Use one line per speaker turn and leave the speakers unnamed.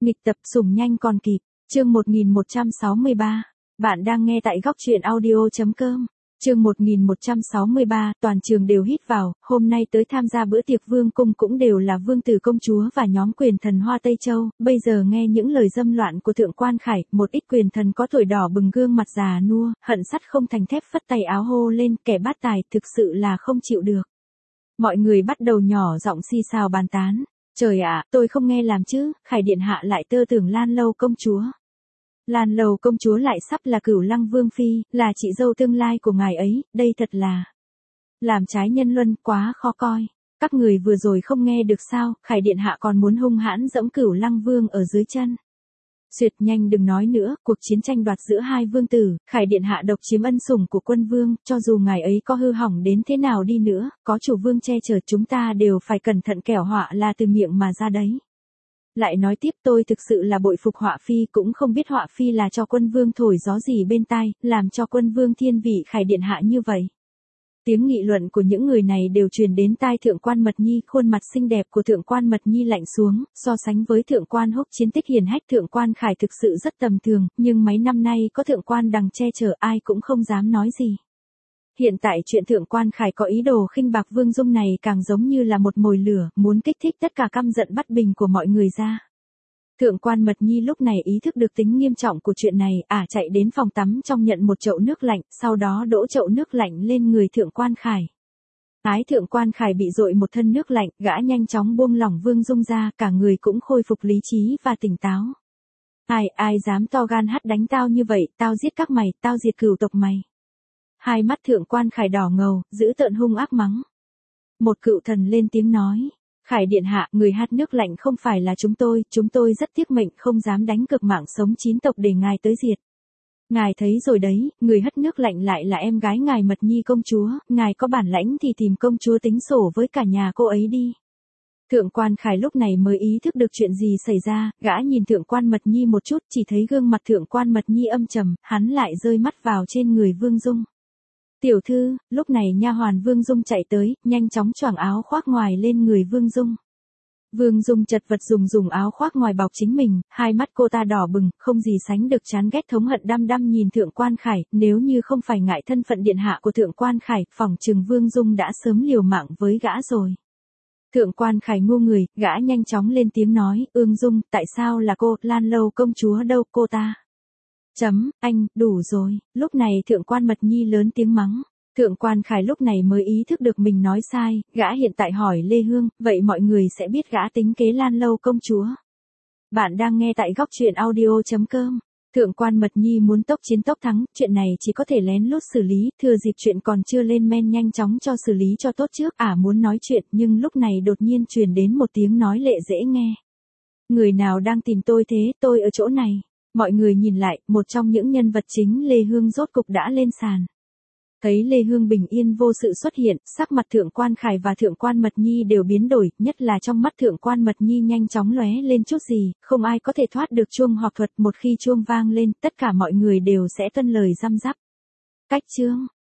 Nghịch tập sủng nhanh còn kịp, chương 1163. Bạn đang nghe tại góc truyện audio.com. Chương 1163, toàn trường đều hít vào, hôm nay tới tham gia bữa tiệc vương cung cũng đều là vương tử công chúa và nhóm quyền thần Hoa Tây Châu, bây giờ nghe những lời dâm loạn của Thượng Quan Khải, một ít quyền thần có tuổi đỏ bừng gương mặt già nua, hận sắt không thành thép phất tay áo hô lên, kẻ bát tài thực sự là không chịu được. Mọi người bắt đầu nhỏ giọng xì xào bàn tán. Trời ạ, tôi không nghe làm chứ, Khải điện hạ lại tơ tưởng Lan Lâu công chúa. Lan Lâu công chúa lại sắp là Cửu Lăng vương phi, là chị dâu tương lai của ngài ấy, đây thật là làm trái nhân luân, quá khó coi. Các người vừa rồi không nghe được sao, Khải điện hạ còn muốn hung hãn giẫm Cửu Lăng vương ở dưới chân. Duyệt nhanh đừng nói nữa, cuộc chiến tranh đoạt giữa hai vương tử, Khải điện hạ độc chiếm ân sủng của quân vương, cho dù ngài ấy có hư hỏng đến thế nào đi nữa, có chủ vương che chở chúng ta đều phải cẩn thận, kẻo họa là từ miệng mà ra đấy. Lại nói tiếp, tôi thực sự là bội phục Họa phi, cũng không biết Họa phi là cho quân vương thổi gió gì bên tai, làm cho quân vương thiên vị Khải điện hạ như vậy. Tiếng nghị luận của những người này đều truyền đến tai Thượng Quan Mật Nhi, khuôn mặt xinh đẹp của Thượng Quan Mật Nhi lạnh xuống, so sánh với Thượng Quan Húc chiến tích hiển hách, Thượng Quan Khải thực sự rất tầm thường, nhưng mấy năm nay có Thượng Quan Đằng che chở ai cũng không dám nói gì. Hiện tại chuyện Thượng Quan Khải có ý đồ khinh bạc Vương Dung này càng giống như là một mồi lửa, muốn kích thích tất cả căm giận bất bình của mọi người ra. Thượng Quan Mật Nhi lúc này ý thức được tính nghiêm trọng của chuyện này, chạy đến phòng tắm trong nhận một chậu nước lạnh, sau đó đổ chậu nước lạnh lên người Thượng Quan Khải. Thượng Quan Khải bị dội một thân nước lạnh, gã nhanh chóng buông lỏng Vương Dung ra, cả người cũng khôi phục lý trí và tỉnh táo. Ai dám to gan hắt đánh tao như vậy, tao giết các mày, tao diệt cửu tộc mày. Hai mắt Thượng Quan Khải đỏ ngầu, giữ tợn hung ác mắng. Một cựu thần lên tiếng nói. Khải điện hạ, người hắt nước lạnh không phải là chúng tôi rất tiếc mệnh không dám đánh cược mạng sống 9 tộc để ngài tới diệt. Ngài thấy rồi đấy, người hất nước lạnh lại là em gái ngài Mật Nhi công chúa, ngài có bản lãnh thì tìm công chúa tính sổ với cả nhà cô ấy đi. Thượng Quan Khải lúc này mới ý thức được chuyện gì xảy ra, gã nhìn Thượng Quan Mật Nhi một chút, chỉ thấy gương mặt Thượng Quan Mật Nhi âm trầm, hắn lại rơi mắt vào trên người Vương Dung. Tiểu thư, lúc này nha hoàn Vương Dung chạy tới, nhanh chóng choàng áo khoác ngoài lên người Vương Dung. Vương Dung chật vật dùng áo khoác ngoài bọc chính mình, hai mắt cô ta đỏ bừng, không gì sánh được chán ghét thống hận đăm đăm nhìn Thượng Quan Khải, nếu như không phải ngại thân phận điện hạ của Thượng Quan Khải, phỏng chừng Vương Dung đã sớm liều mạng với gã rồi. Thượng Quan Khải ngu người, gã nhanh chóng lên tiếng nói, Ương Dung, tại sao là cô, Lan Lâu công chúa đâu, cô ta. Anh, đủ rồi, lúc này Thượng Quan Mật Nhi lớn tiếng mắng. Thượng Quan Khải lúc này mới ý thức được mình nói sai, gã hiện tại hỏi Lê Hương, vậy mọi người sẽ biết gã tính kế Lan Lâu công chúa. Bạn đang nghe tại góc truyện audio.com. Thượng Quan Mật Nhi muốn tốc chiến tốc thắng, chuyện này chỉ có thể lén lút xử lý, thừa dịp chuyện còn chưa lên men nhanh chóng cho xử lý cho tốt trước, muốn nói chuyện, nhưng lúc này đột nhiên truyền đến một tiếng nói lệ dễ nghe. Người nào đang tìm tôi thế, tôi ở chỗ này. Mọi người nhìn lại, một trong những nhân vật chính Lê Hương rốt cục đã lên sàn. Thấy Lê Hương bình yên vô sự xuất hiện, sắc mặt Thượng Quan Khải và Thượng Quan Mật Nhi đều biến đổi, nhất là trong mắt Thượng Quan Mật Nhi nhanh chóng lóe lên chút gì, không ai có thể thoát được chuông hoặc thuật, một khi chuông vang lên, tất cả mọi người đều sẽ tuân lời răm rắp. Cách chương